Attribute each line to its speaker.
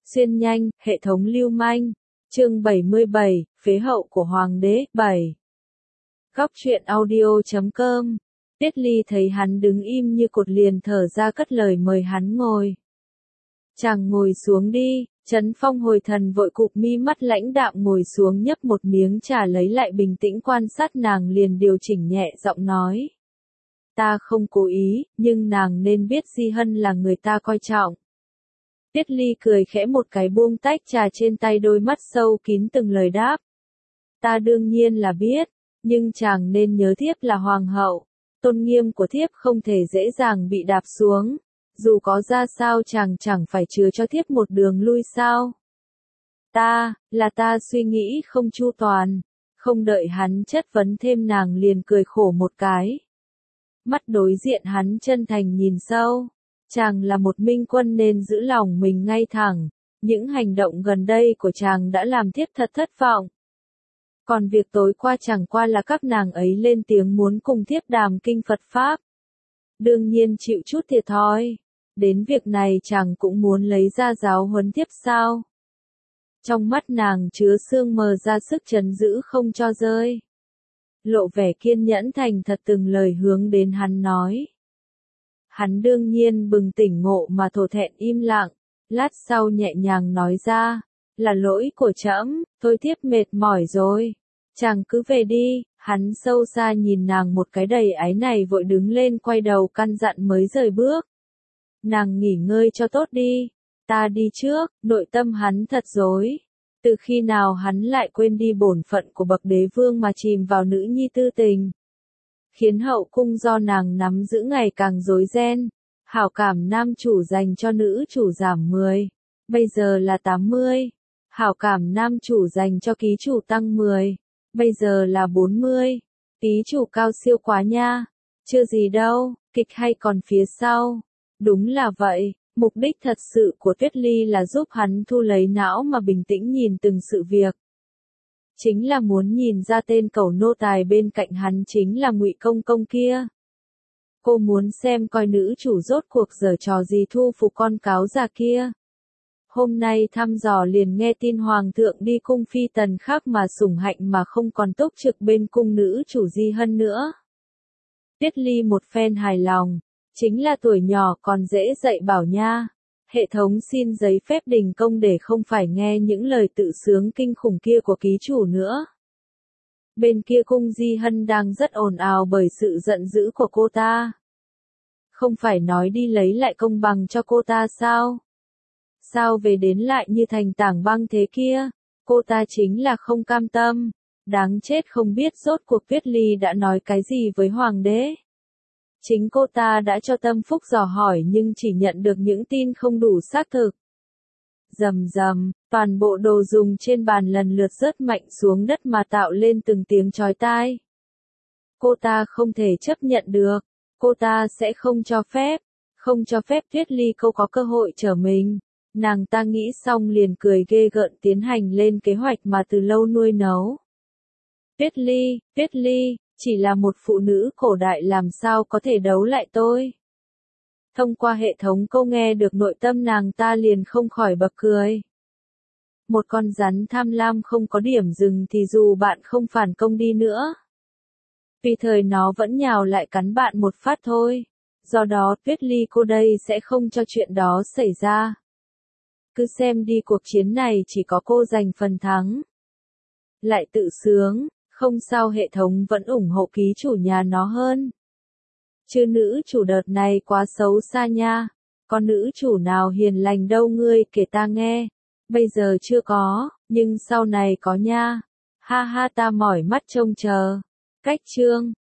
Speaker 1: Xuyên nhanh, hệ thống lưu manh. Chương 77, phế hậu của hoàng đế. 7. Góc truyện audio.com. Tiết Ly thấy hắn đứng im như cột liền thở ra cất lời mời hắn ngồi. Chàng ngồi xuống đi. Trấn Phong hồi thần vội cụp mi mắt lãnh đạm ngồi xuống nhấp một miếng trà lấy lại bình tĩnh quan sát nàng liền điều chỉnh nhẹ giọng nói. Ta không cố ý, nhưng nàng nên biết Di Hân là người ta coi trọng. Tiết Ly cười khẽ một cái buông tách trà trên tay đôi mắt sâu kín từng lời đáp. Ta đương nhiên là biết, nhưng chàng nên nhớ thiếp là hoàng hậu, tôn nghiêm của thiếp không thể dễ dàng bị đạp xuống, dù có ra sao chàng chẳng phải chừa cho thiếp một đường lui sao. Ta suy nghĩ không chu toàn, không đợi hắn chất vấn thêm nàng liền cười khổ một cái. Mắt đối diện hắn chân thành nhìn sâu. Chàng là một minh quân nên giữ lòng mình ngay thẳng, những hành động gần đây của chàng đã làm thiếp thật thất vọng. Còn việc tối qua chẳng qua là các nàng ấy lên tiếng muốn cùng thiếp đàm kinh Phật Pháp. Đương nhiên chịu chút thiệt thòi, đến việc này chàng cũng muốn lấy ra giáo huấn thiếp sao. Trong mắt nàng chứa sương mờ ra sức trấn giữ không cho rơi. Lộ vẻ kiên nhẫn thành thật từng lời hướng đến hắn nói. Hắn đương nhiên bừng tỉnh ngộ mà thổ thẹn im lặng, lát sau nhẹ nhàng nói ra, là lỗi của trẫm, thôi thiếp mệt mỏi rồi, chàng cứ về đi. Hắn sâu xa nhìn nàng một cái đầy áy này vội đứng lên quay đầu căn dặn mới rời bước. Nàng nghỉ ngơi cho tốt đi, ta đi trước. Nội tâm hắn thật rối. Từ khi nào hắn lại quên đi bổn phận của bậc đế vương mà chìm vào nữ nhi tư tình. Khiến hậu cung do nàng nắm giữ ngày càng rối ren, hảo cảm nam chủ dành cho nữ chủ giảm 10, bây giờ là 80, hảo cảm nam chủ dành cho ký chủ tăng 10, bây giờ là 40, ký chủ cao siêu quá nha, chưa gì đâu, kịch hay còn phía sau. Đúng là vậy, mục đích thật sự của Tuyết Ly là giúp hắn thu lấy não mà bình tĩnh nhìn từng sự việc. Chính là muốn nhìn ra tên cẩu nô tài bên cạnh hắn chính là Ngụy Công Công kia. Cô muốn xem coi nữ chủ rốt cuộc giở trò gì thu phục con cáo già kia. Hôm nay thăm dò liền nghe tin hoàng thượng đi cung phi tần khác mà sủng hạnh mà không còn túc trực bên cung nữ chủ Di Hân nữa. Tiết Ly một phen hài lòng, chính là tuổi nhỏ còn dễ dạy bảo nha. Hệ thống xin giấy phép đình công để không phải nghe những lời tự sướng kinh khủng kia của ký chủ nữa. Bên kia cung Di Hân đang rất ồn ào bởi sự giận dữ của cô ta. Không phải nói đi lấy lại công bằng cho cô ta sao? Sao về đến lại như thành tảng băng thế kia? Cô ta chính là không cam tâm. Đáng chết không biết rốt cuộc Tuyết Ly đã nói cái gì với hoàng đế. Chính cô ta đã cho Tâm Phúc dò hỏi nhưng chỉ nhận được những tin không đủ xác thực. Rầm rầm, toàn bộ đồ dùng trên bàn lần lượt rớt mạnh xuống đất mà tạo lên từng tiếng chói tai. Cô ta không thể chấp nhận được, cô ta sẽ không cho phép Tuyết Ly cô có cơ hội trở mình. Nàng ta nghĩ xong liền cười ghê gợn tiến hành lên kế hoạch mà từ lâu nuôi nấu. Tuyết Ly, chỉ là một phụ nữ cổ đại làm sao có thể đấu lại tôi. Thông qua hệ thống câu nghe được nội tâm nàng ta liền không khỏi bật cười. Một con rắn tham lam không có điểm dừng thì dù bạn không phản công đi nữa. Vì thời nó vẫn nhào lại cắn bạn một phát thôi. Do đó Tuyết Ly cô đây sẽ không cho chuyện đó xảy ra. Cứ xem đi cuộc chiến này chỉ có cô giành phần thắng. Lại tự sướng. Không sao hệ thống vẫn ủng hộ ký chủ nhà nó hơn. Chứ nữ chủ đợt này quá xấu xa nha. Con nữ chủ nào hiền lành đâu ngươi kể ta nghe. Bây giờ chưa có, nhưng sau này có nha. Ha ha ta mỏi mắt trông chờ. Cách chương.